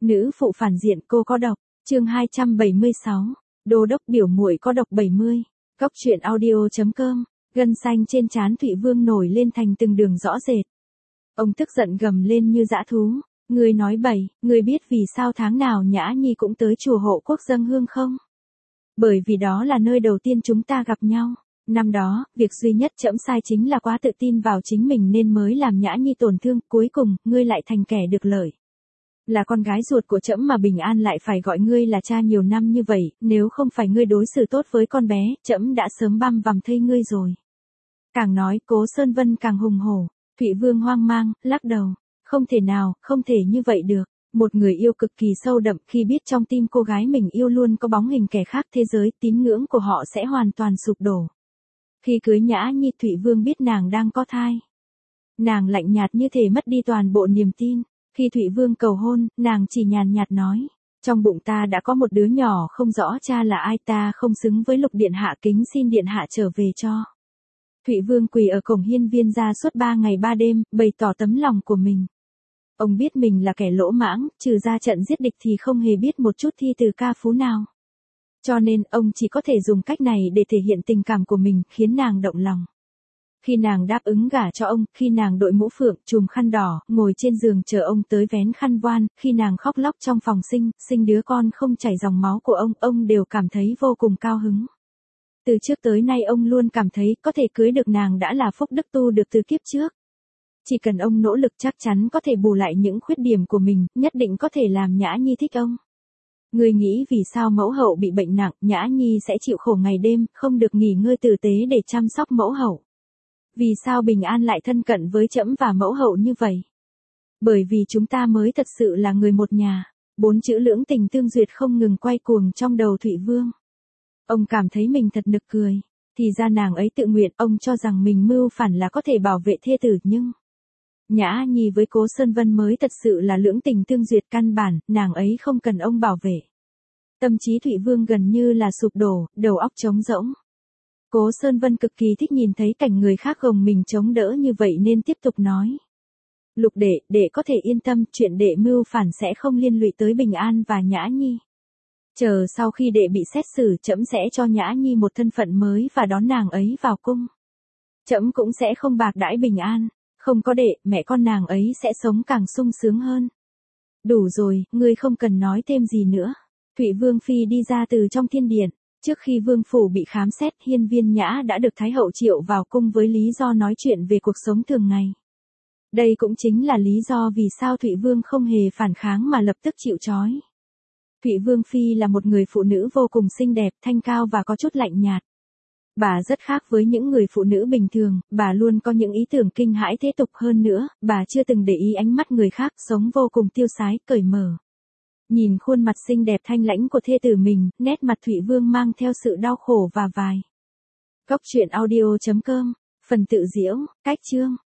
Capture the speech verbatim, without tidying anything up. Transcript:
Nữ phụ phản diện cô có độc, chương hai trăm bảy mươi sáu, đô đốc biểu muội có độc bảy mươi. Góc truyện audio chấm com, gân xanh trên trán Thụy Vương nổi lên thành từng đường rõ rệt. Ông tức giận gầm lên như dã thú, ngươi nói bậy, ngươi biết vì sao tháng nào Nhã Nhi cũng tới chùa Hộ Quốc dâng hương không? Bởi vì đó là nơi đầu tiên chúng ta gặp nhau. Năm đó, việc duy nhất trẫm sai chính là quá tự tin vào chính mình nên mới làm Nhã Nhi tổn thương, cuối cùng, ngươi lại thành kẻ được lợi. Là con gái ruột của trẫm mà Bình An lại phải gọi ngươi là cha nhiều năm như vậy, nếu không phải ngươi đối xử tốt với con bé, trẫm đã sớm băm vằm thây ngươi rồi. Càng nói, Cố Sơn Vân càng hùng hổ. Thụy Vương hoang mang, lắc đầu, không thể nào, không thể như vậy được. Một người yêu cực kỳ sâu đậm, khi biết trong tim cô gái mình yêu luôn có bóng hình kẻ khác, thế giới tín ngưỡng của họ sẽ hoàn toàn sụp đổ. Khi cưới Nhã Nhi, Thụy Vương biết nàng đang có thai. Nàng lạnh nhạt như thể mất đi toàn bộ niềm tin. Khi Thụy Vương cầu hôn, nàng chỉ nhàn nhạt nói, trong bụng ta đã có một đứa nhỏ không rõ cha là ai, ta không xứng với Lục điện hạ, kính xin điện hạ trở về cho. Thụy Vương quỳ ở cổng hiên viên gia suốt ba ngày ba đêm, bày tỏ tấm lòng của mình. Ông biết mình là kẻ lỗ mãng, trừ ra trận giết địch thì không hề biết một chút thi từ ca phú nào. Cho nên, ông chỉ có thể dùng cách này để thể hiện tình cảm của mình, khiến nàng động lòng. Khi nàng đáp ứng gả cho ông, khi nàng đội mũ phượng, trùm khăn đỏ, ngồi trên giường chờ ông tới vén khăn voan, khi nàng khóc lóc trong phòng sinh, sinh đứa con không chảy dòng máu của ông, ông đều cảm thấy vô cùng cao hứng. Từ trước tới nay ông luôn cảm thấy có thể cưới được nàng đã là phúc đức tu được từ kiếp trước. Chỉ cần ông nỗ lực chắc chắn có thể bù lại những khuyết điểm của mình, nhất định có thể làm Nhã Nhi thích ông. Người nghĩ vì sao mẫu hậu bị bệnh nặng, Nhã Nhi sẽ chịu khổ ngày đêm, không được nghỉ ngơi tử tế để chăm sóc mẫu hậu. Vì sao Bình An lại thân cận với trẫm và mẫu hậu như vậy? Bởi vì chúng ta mới thật sự là người một nhà. Bốn chữ lưỡng tình tương duyệt không ngừng quay cuồng trong đầu Thụy Vương. Ông cảm thấy mình thật nực cười. Thì ra nàng ấy tự nguyện, ông cho rằng mình mưu phản là có thể bảo vệ thê tử, nhưng Nhã Nhi với Cố Sơn Vân mới thật sự là lưỡng tình tương duyệt, căn bản, nàng ấy không cần ông bảo vệ. Tâm trí Thụy Vương gần như là sụp đổ, đầu óc trống rỗng. Cố Sơn Vân cực kỳ thích nhìn thấy cảnh người khác gồng mình chống đỡ như vậy nên tiếp tục nói. Lục đệ, đệ có thể yên tâm, chuyện đệ mưu phản sẽ không liên lụy tới Bình An và Nhã Nhi. Chờ sau khi đệ bị xét xử, trẫm sẽ cho Nhã Nhi một thân phận mới và đón nàng ấy vào cung. Trẫm cũng sẽ không bạc đãi Bình An, không có đệ, mẹ con nàng ấy sẽ sống càng sung sướng hơn. Đủ rồi, ngươi không cần nói thêm gì nữa. Thụy Vương phi đi ra từ trong thiên điện. Trước khi vương phủ bị khám xét, Hiên Viên Nhã đã được Thái hậu triệu vào cung với lý do nói chuyện về cuộc sống thường ngày. Đây cũng chính là lý do vì sao Thụy Vương không hề phản kháng mà lập tức chịu trói. Thụy Vương phi là một người phụ nữ vô cùng xinh đẹp, thanh cao và có chút lạnh nhạt. Bà rất khác với những người phụ nữ bình thường, bà luôn có những ý tưởng kinh hãi thế tục, hơn nữa, bà chưa từng để ý ánh mắt người khác, sống vô cùng tiêu sái, cởi mở. Nhìn khuôn mặt xinh đẹp thanh lãnh của thê tử mình, nét mặt Thụy Vương mang theo sự đau khổ và vài. Góc truyện audio chấm com, phần tự diễu, cách chương.